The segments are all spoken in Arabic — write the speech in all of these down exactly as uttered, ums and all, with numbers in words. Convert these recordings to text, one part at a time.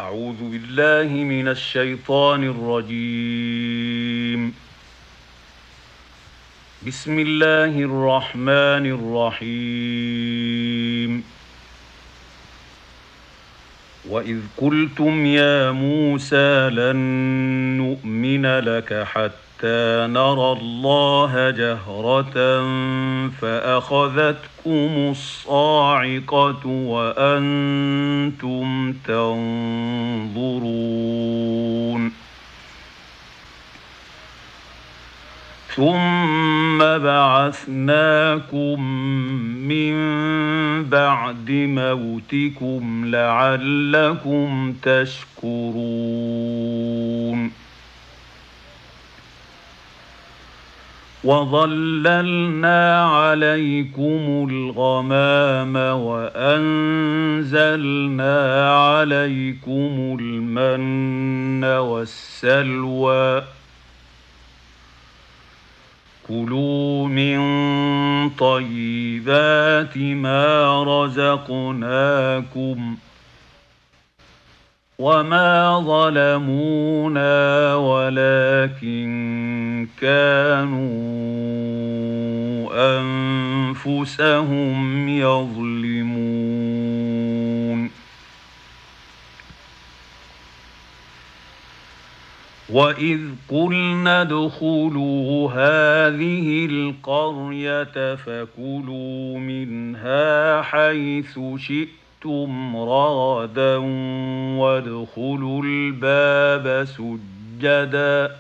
أعوذ بالله من الشيطان الرجيم. بسم الله الرحمن الرحيم. وإذ قلتم يا موسى لن نؤمن لك حتى نرى الله جهرة فأخذتكم الصاعقة وأنتم تنظرون ثم بعثناكم من بعد موتكم لعلكم تشكرون وظللنا عليكم الغمام وأنزلنا عليكم المن والسلوى كلوا من طيبات ما رزقناكم وما ظلمونا ولكن كانوا أنفسهم يظلمون وإذ قلنا ادخلوا هذه القرية فكلوا منها حيث شئتم رغدا وادخلوا الباب سجدا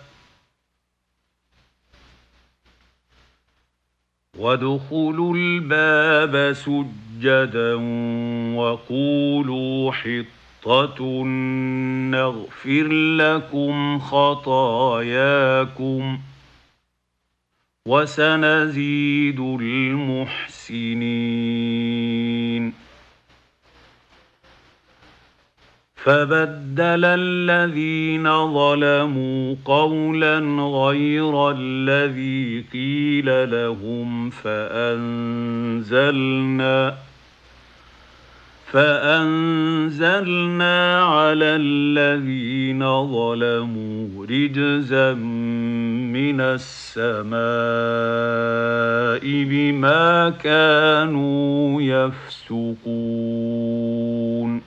وادخلوا الباب سجدا وقولوا حطة نغفر لكم خطاياكم وسنزيد المحسنين فبدل الذين ظلموا قولا غير الذي قيل لهم فأنزلنا فأنزلنا على الذين ظلموا رجزا من السماء بما كانوا يفسقون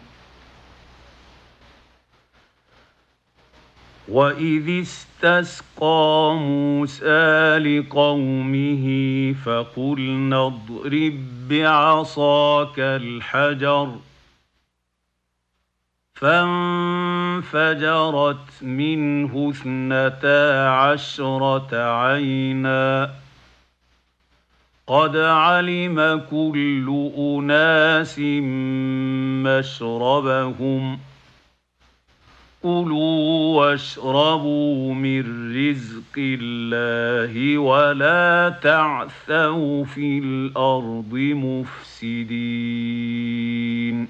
وإذ استسقى موسى لقومه فقلنا اضرب بعصاك الحجر فانفجرت منه اثنتا عشرة عينا قد علم كل أناس مشربهم كلوا واشربوا من رزق الله ولا تعثوا في الأرض مفسدين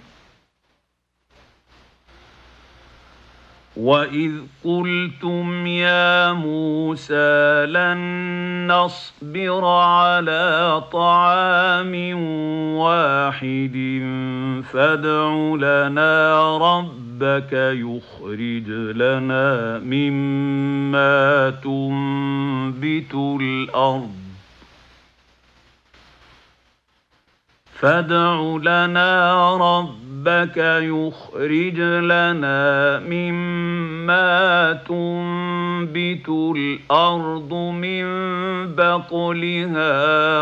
وإذ قلتم يا موسى لن نصبر على طعام واحد فادع لنا ربك يخرج لنا مما تنبت الأرض فادع لنا ربك يخرج لنا مما تنبت الأرض من بقلها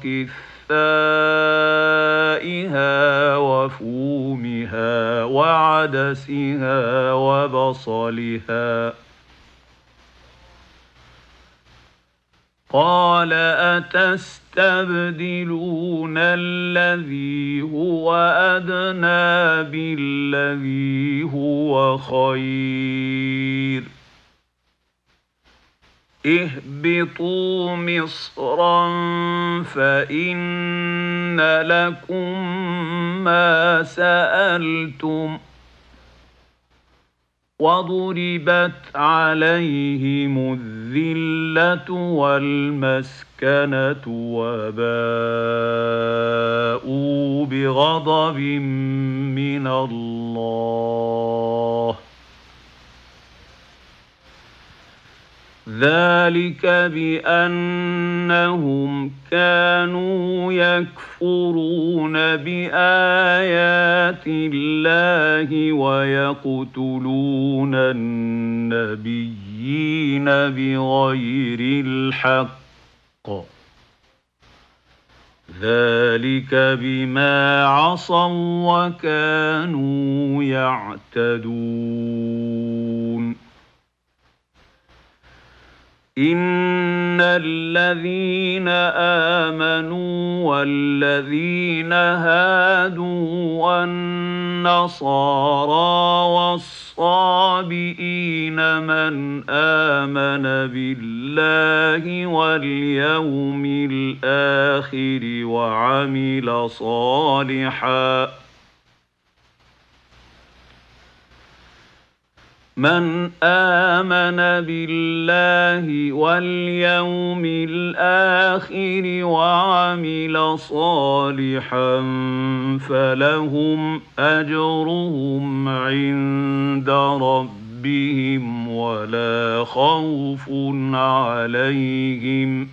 وكثائها وفومها وعدسها وبصلها قال أتستبدلون الذي هو أدنى بالذي هو خير اهبطوا مصرا فإن لكم ما سألتم وضربت عليهم الذلة والمسكنة وباءوا بغضب من الله ذلك بأنهم كانوا يكفرون بآيات الله ويقتلون النبيين بغير الحق، ذلك بما عصوا وكانوا يعتدون. إن الذين آمنوا والذين هادوا والنصارى والصابئين من آمن بالله واليوم الآخر وعمل صالحاً من آمن بالله واليوم الآخر وعمل صالحا فلهم أجرهم عند ربهم ولا خوف عليهم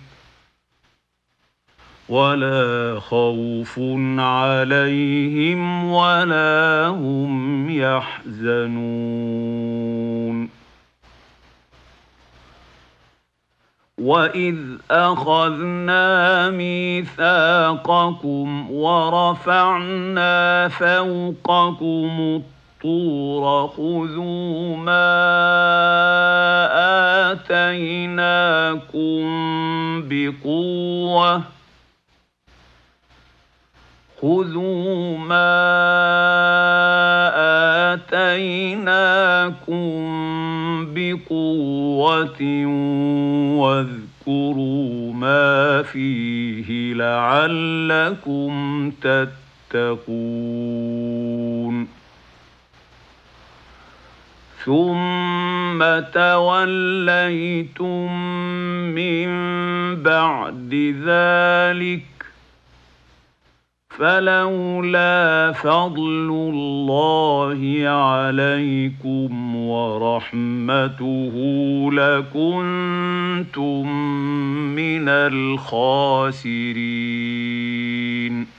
ولا خوف عليهم ولا هم يحزنون. وإذ أخذنا ميثاقكم ورفعنا فوقكم الطور خذوا ما آتيناكم بقوة خذوا ما آتيناكم بقوة واذكروا ما فيه لعلكم تتقون. ثم توليتم من بعد ذلك فلولا فضل الله عليكم ورحمته لكنتم من الخاسرين.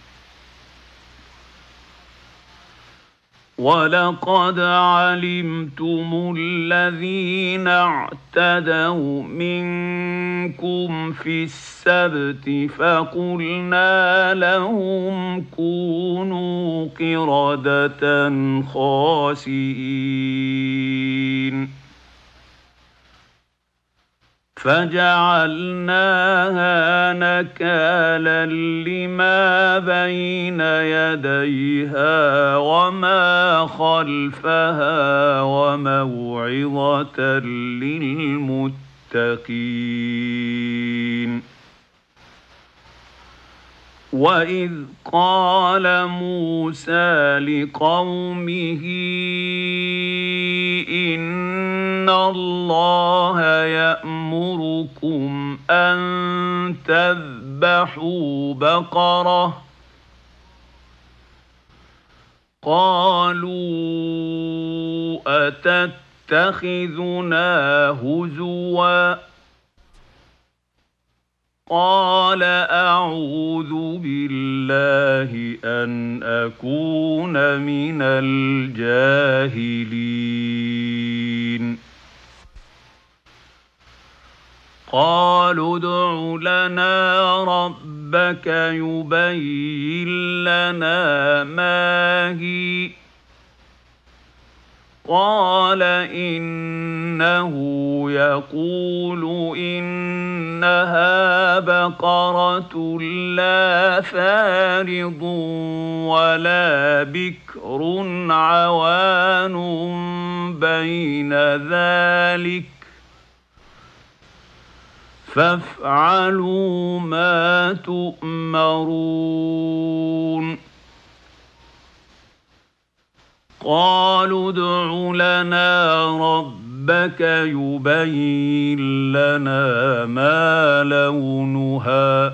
ولقد علمتم الذين اعتدوا منكم في السبت فقلنا لهم كونوا قردة خاسئين فجعلناها نكالا لما بين يديها وما خلفها وموعظة للمتقين. وإذ قال موسى لقومه إن الله يأمركم أن تذبحوا بقرة قالوا أتتخذنا هزوا قال أعوذ بالله أن أكون من الجاهلين. قالوا ادع لنا ربك يبين لنا ما هي قال إنه يقول إنها بقرة لا فارض ولا بكر عوان بين ذلك فافعلوا ما تؤمرون. قالوا ادع لنا ربك يبين لنا ما لونها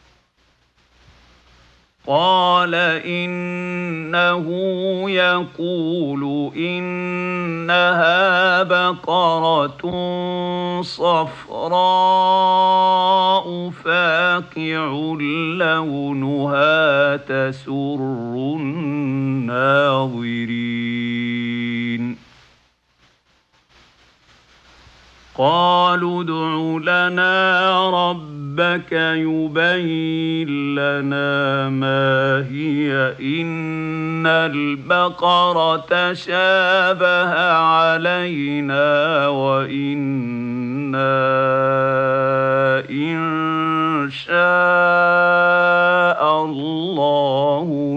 قال إنه يقول إنها بقرة صفراء فاقع لونها تسر الناظرين قالوا ادع لنا ربك يبين لنا ما هي إن البقرة شابه علينا وإنا إن شاء الله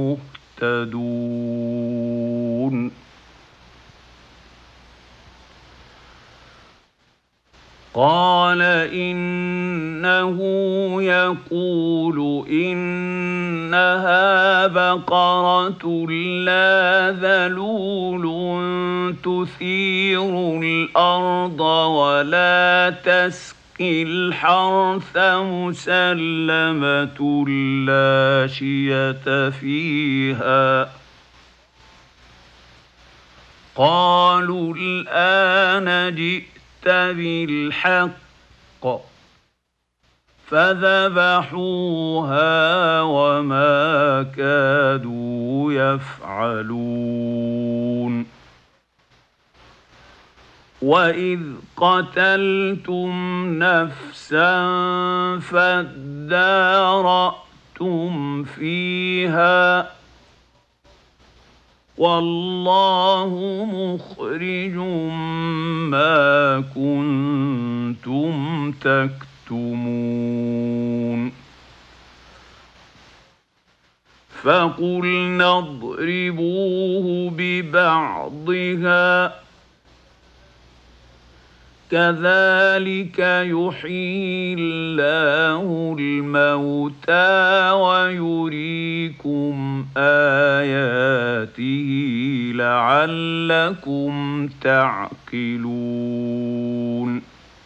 لمهتدون قال إنه يقول إنها بقرة لا ذلول تثير الأرض ولا تسقي الحرث مسلمة لا شية فيها قالوا الآن جئت بالحق فذبحوها وما كادوا يفعلون وإذ قتلتم نفسا فادارأتم فيها والله مخرج ما كنتم تكتمون فقلنا اضربوه ببعضها كذلك يحيي الله الموتى ويريكم آياته لعلكم تعقلون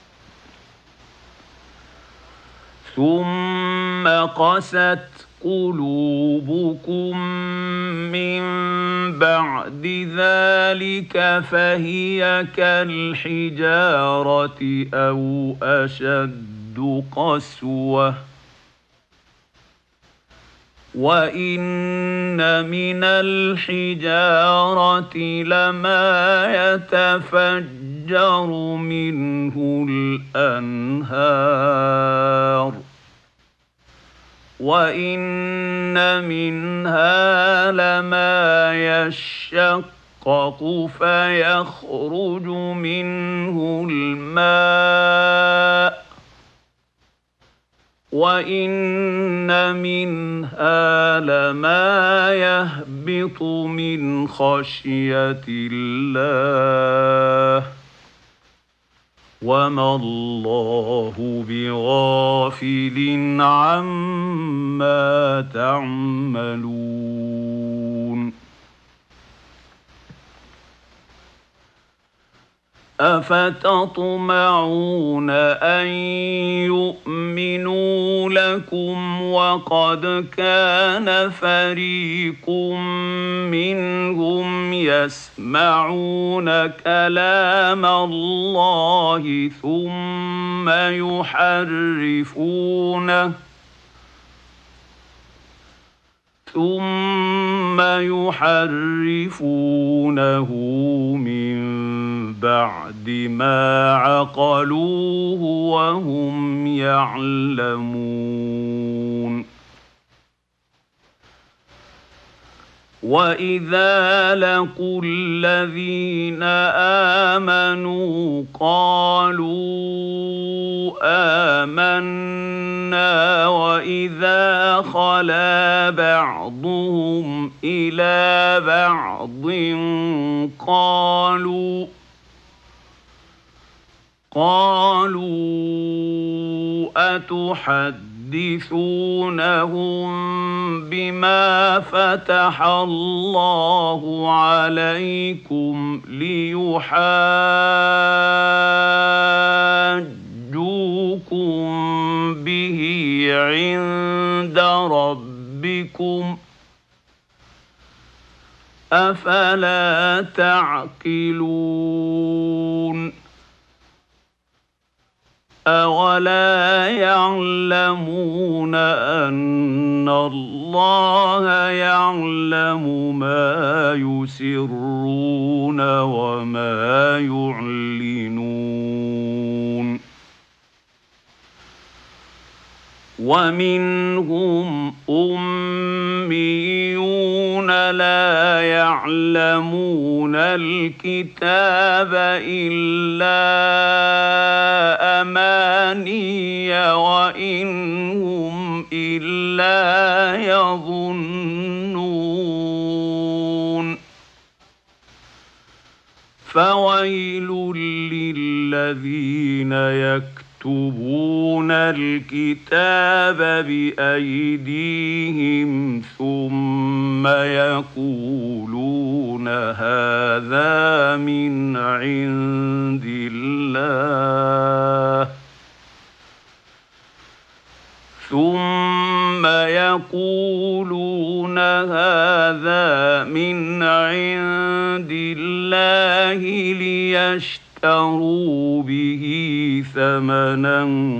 ثم قست قلوبكم من بعد ذلك فهي كالحجارة أو أشد قسوة وإن من الحجارة لما يتفجر منه الأنهار وإن منها لما يشقق فيخرج منه الماء وإن منها لما يهبط من خشية الله وما الله بغافل عما تعملون أفتطمعون أن يؤمنوا لكم وقد كان فريق منهم يسمعون كلام الله ثم يحرفونه ثم يحرفونه من بعد ما عقلوه وهم يعلمون وإذا لقوا الذين آمنوا قالوا آمنا وإذا خلا بعضهم إلى بعض قالوا قالوا أتحدثونهم بما فتح الله عليكم ليحاجوكم به عند ربكم أفلا تعقلون أولا يعلمون أن الله يعلم ما يسرون وما يعلنون ومنهم أميون لا يعلمون الكتاب إلا أماني وإن هم إلا يظنون فويل للذين يكتبون الكتاب بأيديهم ثم يقولون هذا من عند الله ثم يقولون هذا من عند الله ليشتروا به ثمنا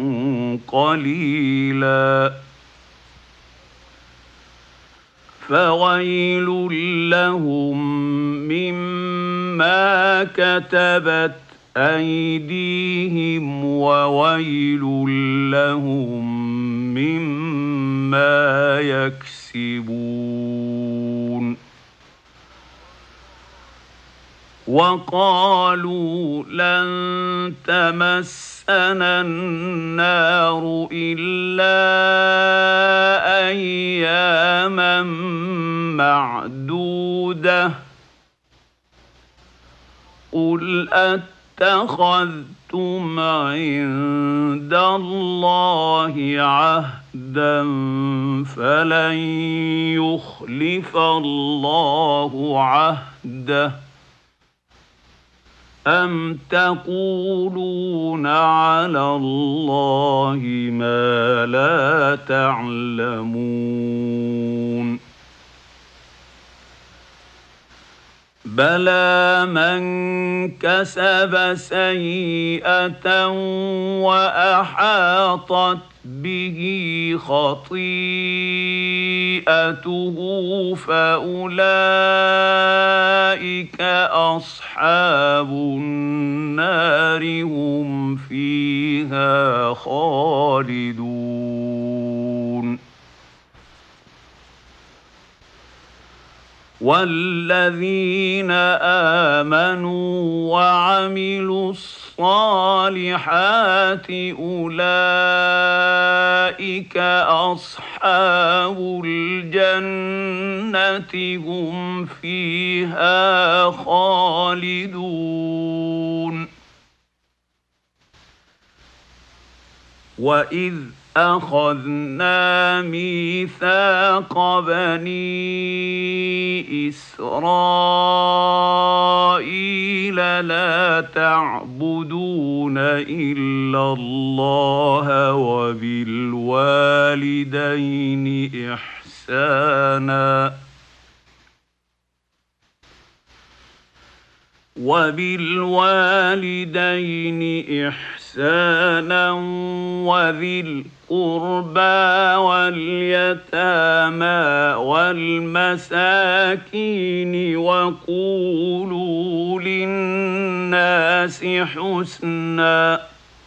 قليلا فويل لهم مما كتبت أيديهم وويل لهم مما يكسبون وقالوا لن تمسنا النار إلا أياما معدودة قل أتخذتم عند الله عهدا فلن يخلف الله عهده أم تقولون على الله ما لا تعلمون بلى من كسب سيئة وأحاطت به خطيئته فأولئك أصحاب النار هم فيها خالدون والذين آمنوا وعملوا الصالحات أولئك أصحاب الجنة هم فيها خالدون وإذ أخذنا ميثاق بني إسرائيل لا تعبدون إلا الله وبالوالدين إحسانا وبالوالدين إحسانا وذي القربى واليتامى والمساكين وقولوا للناس حسنا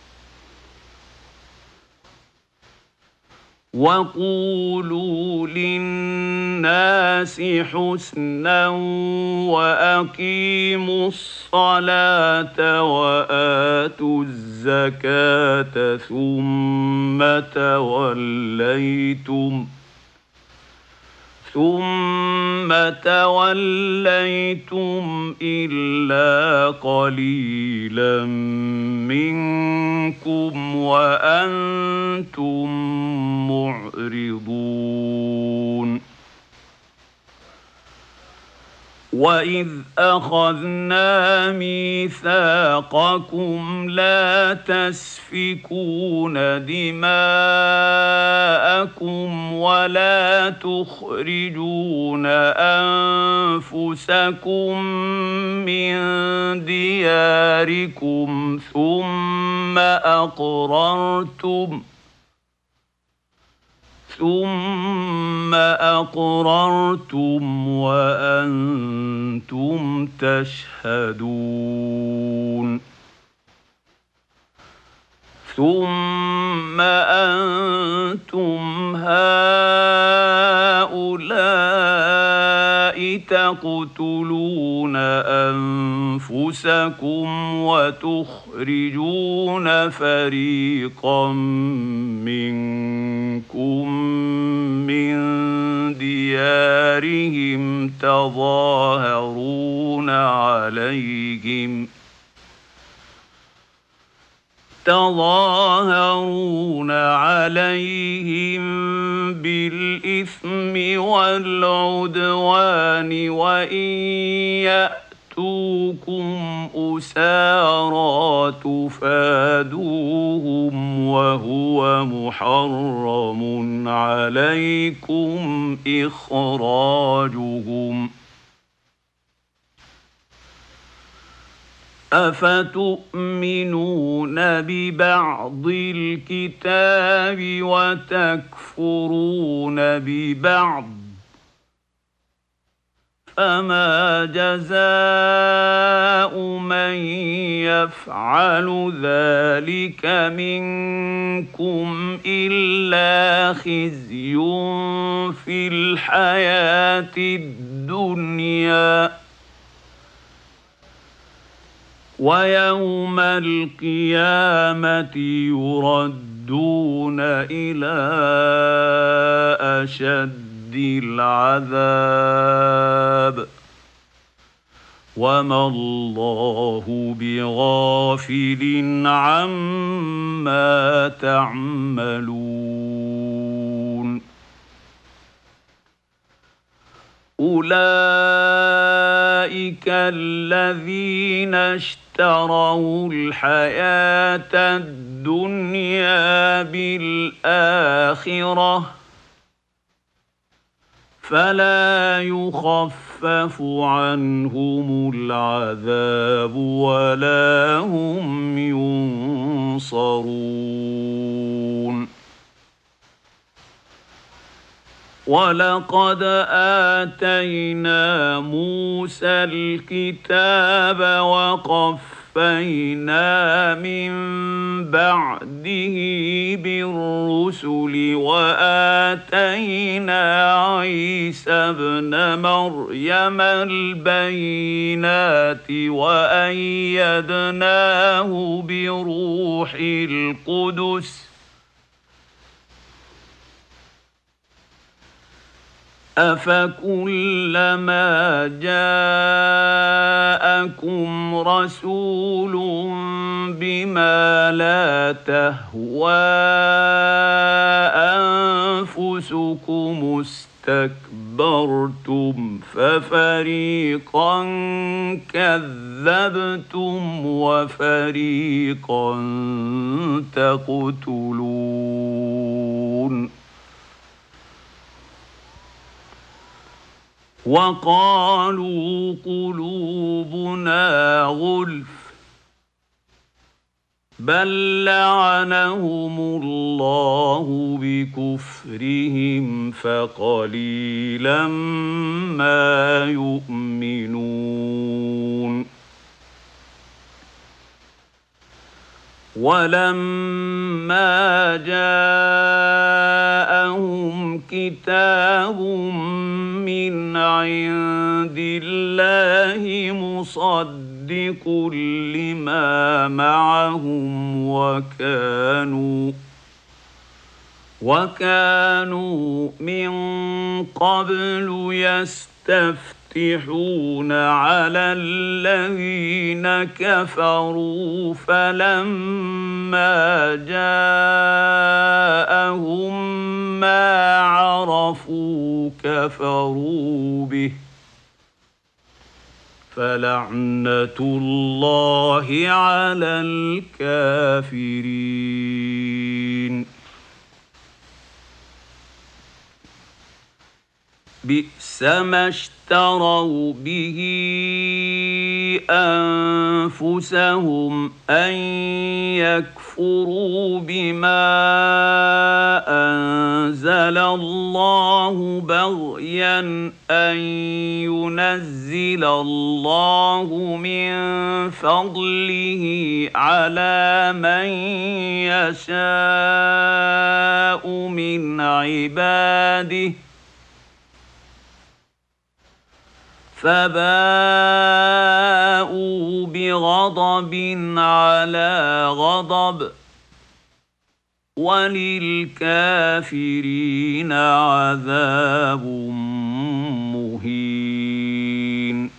وقولوا للناس حسنا وأقيموا الصلاة وآتوا الزكاة ثم توليتم ثم توليتم إلا قليلا منكم وأنتم معرضون وإذ أخذنا ميثاقكم لا تسفكون دماءكم ولا تخرجون أنفسكم من دياركم ثم أقررتم ثم أقررتم وأنتم تشهدون ثم أنتم هؤلاء تقتلون أنفسكم وتخرجون فريقا منكم من ديارهم تظاهرون عليهم تظاهرون عليهم بالإثم والعدوان وإن يأتوكم أسارى تفادوهم وهو محرم عليكم إخراجهم أفتؤمنون ببعض الكتاب وتكفرون ببعض فما جزاء من يفعل ذلك منكم إلا خزي في الحياة الدنيا ويوم القيامة يردون إلى أشد العذاب وما الله بغافل عما تعملون أولئك الذين اشتروا الحياة الدنيا بالآخرة فلا يخفف عنهم العذاب ولا هم ينصرون ولقد آتينا موسى الكتاب وقفينا من بعده بالرسل وآتينا عيسى ابن مريم البينات وأيدناه بروح القدس أفكلما جاءكم رسول بما لا تهوى أنفسكم استكبرتم ففريقا كذبتم وفريقا تقتلون وقالوا قلوبنا غلف بل لعنهم الله بكفرهم فقليلا ما يؤمنون ولما جاءهم كتاب من عند الله مصدق لما معهم وكانوا وكانوا من قبل يستفتحون على الذين كفروا فلما جاءهم ما عرفوا كفروا به فلعنة الله على الكافرين. بئس ما اشتروا به أنفسهم أن يكفروا بما أنزل الله بغيا أن ينزل الله من فضله على من يشاء من عباده فباءوا بغضب على غضب وللكافرين عذاب مهين.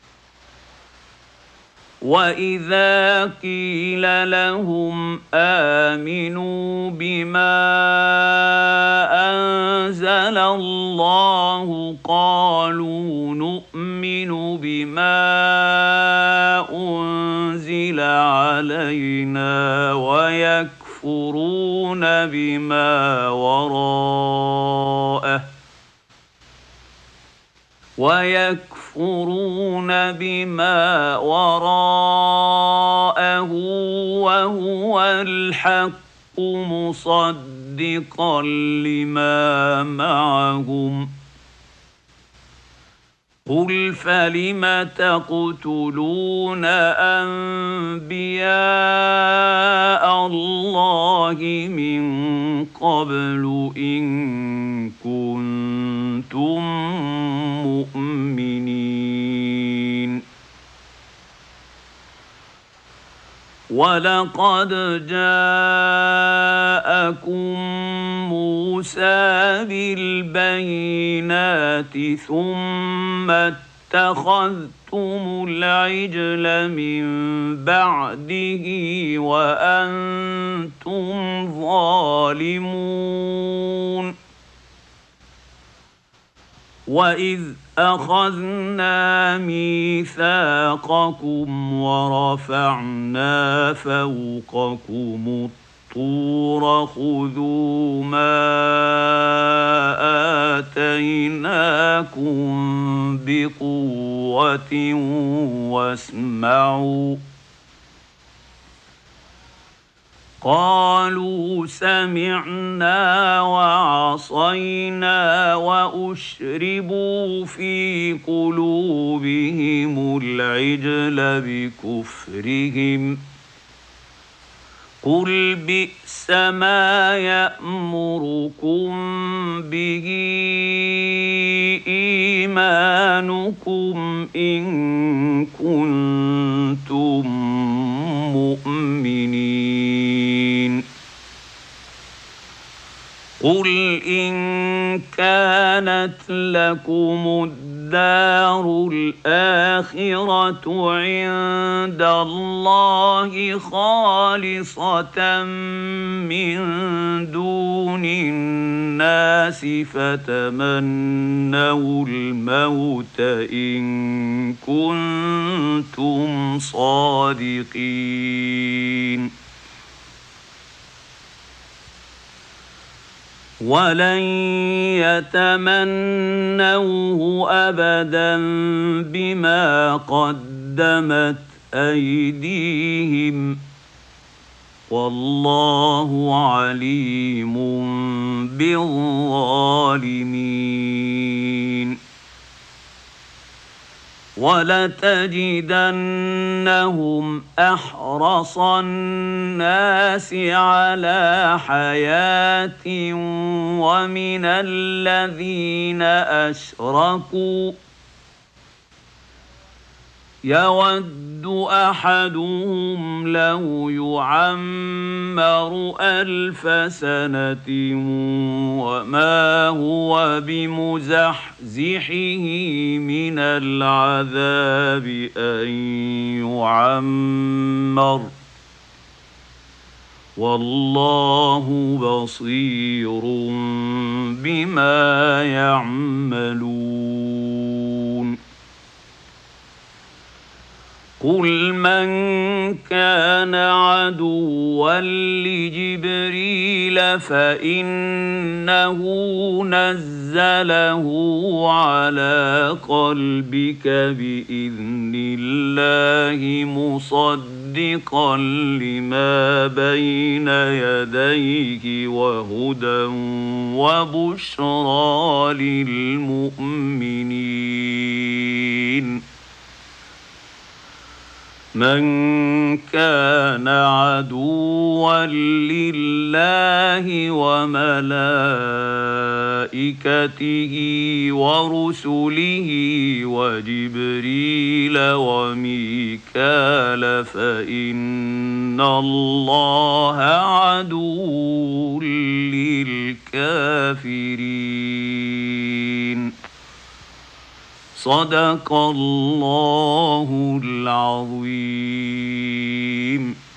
وإذا قيل لهم آمنوا بما أنزل الله قالوا نؤمن بما أنزل علينا ويكفرون بما وراءه ويكفرون بما وراءه وهو الحق مصدقا لما معهم. قل فلم تقتلون أنبياء الله من قبل إن كنتم مؤمنين. ولقد جاءكم موسى بالبينات ثم اتخذتم العجل من بعده وأنتم ظالمون. وإذ أخذنا ميثاقكم ورفعنا فوقكم الطور خذوا ما آتيناكم بقوة واسمعوا. قالوا سمعنا وعصينا وأشربوا في قلوبهم العجل بكفرهم. قل بئس ما يأمركم به إيمانكم إن كنتم مؤمنين. قل إن كانت لكم الدار الآخرة عند الله خالصة من دون الناس فتمنوا الموت إن كنتم صادقين. ولن يتمنوه أبدا بما قدمت أيديهم والله عليم بالظالمين. ولتجدنهم أحرص الناس على حياة ومن الذين أشركوا يود أحدهم لو يعمر ألف سنة وما هو بمزحزحه من العذاب أن يعمر والله بصير بما يعملون. قل من كان عدوا لجبريل فإنه نزله على قلبك بإذن الله مصدقا لما بين يديه وهدى وبشرى للمؤمنين. من كان عدوا لله وملائكته ورسله وجبريل وميكال فإن الله عدو للكافرين. صدق الله العظيم.